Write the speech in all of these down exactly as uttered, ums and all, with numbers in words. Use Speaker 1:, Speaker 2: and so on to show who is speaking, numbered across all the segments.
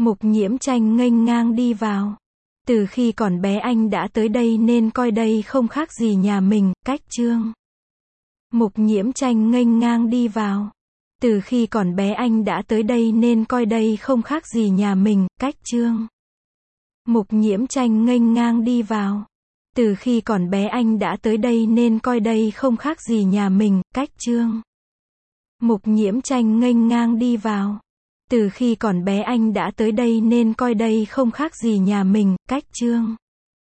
Speaker 1: Mục Nhiễm Tranh nghênh ngang đi vào. Từ khi còn bé anh đã tới đây nên coi đây không khác gì nhà mình, cách Trương. Mục Nhiễm Tranh nghênh ngang đi vào. Từ khi còn bé anh đã tới đây nên coi đây không khác gì nhà mình, cách Trương. Mục Nhiễm Tranh nghênh ngang đi vào. Từ khi còn bé anh đã tới đây nên coi đây không khác gì nhà mình, cách Trương. Mục Nhiễm Tranh nghênh ngang đi vào. Từ khi còn bé anh đã tới đây nên coi đây không khác gì nhà mình, cách Trương.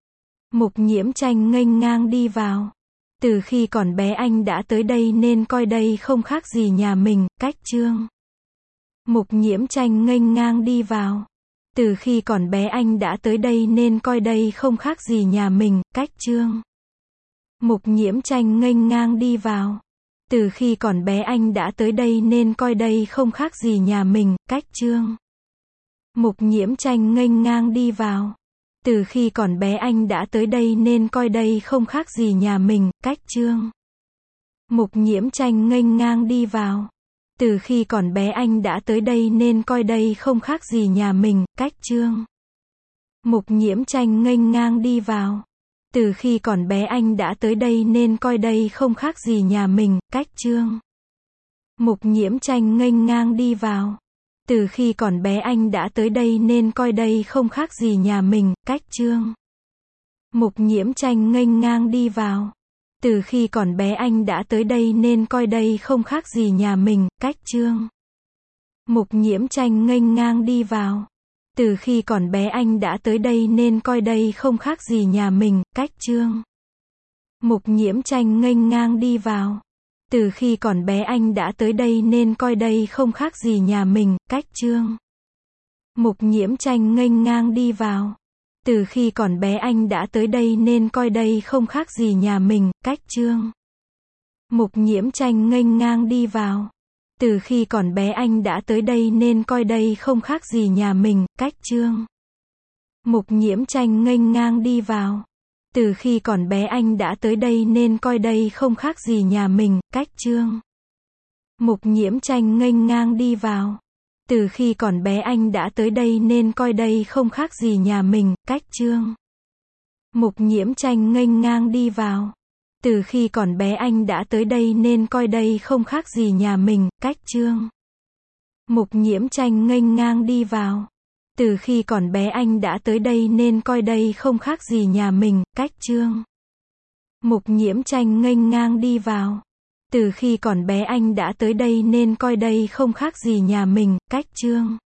Speaker 1: Mục Nhiễm Tranh nghênh ngang đi vào. Từ khi còn bé anh đã tới đây nên coi đây không khác gì nhà mình, cách Trương. Mục Nhiễm Tranh nghênh ngang đi vào. Từ khi còn bé anh đã tới đây nên coi đây không khác gì nhà mình, cách Trương. Mục Nhiễm Tranh nghênh ngang đi vào. Từ khi còn bé anh đã tới đây nên coi đây không khác gì nhà mình, cách Trương. Mục Nhiễm Tranh nghênh ngang đi vào. Từ khi còn bé anh đã tới đây nên coi đây không khác gì nhà mình, cách Trương. Mục Nhiễm Tranh nghênh ngang đi vào. Từ khi còn bé anh đã tới đây nên coi đây không khác gì nhà mình, cách Trương. Mục Nhiễm Tranh nghênh ngang đi vào. Từ khi còn bé anh đã tới đây nên coi đây không khác gì nhà mình, cách Trương. Mục Nhiễm Tranh nghênh ngang đi vào. Từ khi còn bé anh đã tới đây nên coi đây không khác gì nhà mình, cách Trương. Mục Nhiễm Tranh nghênh ngang đi vào. Từ khi còn bé anh đã tới đây nên coi đây không khác gì nhà mình, cách Trương. Mục Nhiễm Tranh nghênh ngang đi vào. Từ khi còn bé anh đã tới đây nên coi đây không khác gì nhà mình, cách Trương. Mục Nhiễm Tranh nghênh ngang đi vào. Từ khi còn bé anh đã tới đây nên coi đây không khác gì nhà mình, cách Trương. Mục Nhiễm Tranh nghênh ngang đi vào. Từ khi còn bé anh đã tới đây nên coi đây không khác gì nhà mình, cách Trương. Mục Nhiễm Tranh nghênh ngang đi vào. Từ khi còn bé anh đã tới đây nên coi đây không khác gì nhà mình, cách Trương. Mục Nhiễm Tranh nghênh ngang đi vào. Từ khi còn bé anh đã tới đây nên coi đây không khác gì nhà mình, cách Trương. Mục Nhiễm Tranh nghênh ngang đi vào. Từ khi còn bé anh đã tới đây nên coi đây không khác gì nhà mình, cách Trương. Mục Nhiễm Tranh nghênh ngang đi vào. Từ khi còn bé anh đã tới đây nên coi đây không khác gì nhà mình, cách Trương. Mục Nhiễm Tranh nghênh ngang đi vào. Từ khi còn bé anh đã tới đây nên coi đây không khác gì nhà mình, cách Trương. Mục Nhiễm Tranh nghênh ngang đi vào. Từ khi còn bé anh đã tới đây nên coi đây không khác gì nhà mình, cách Trương.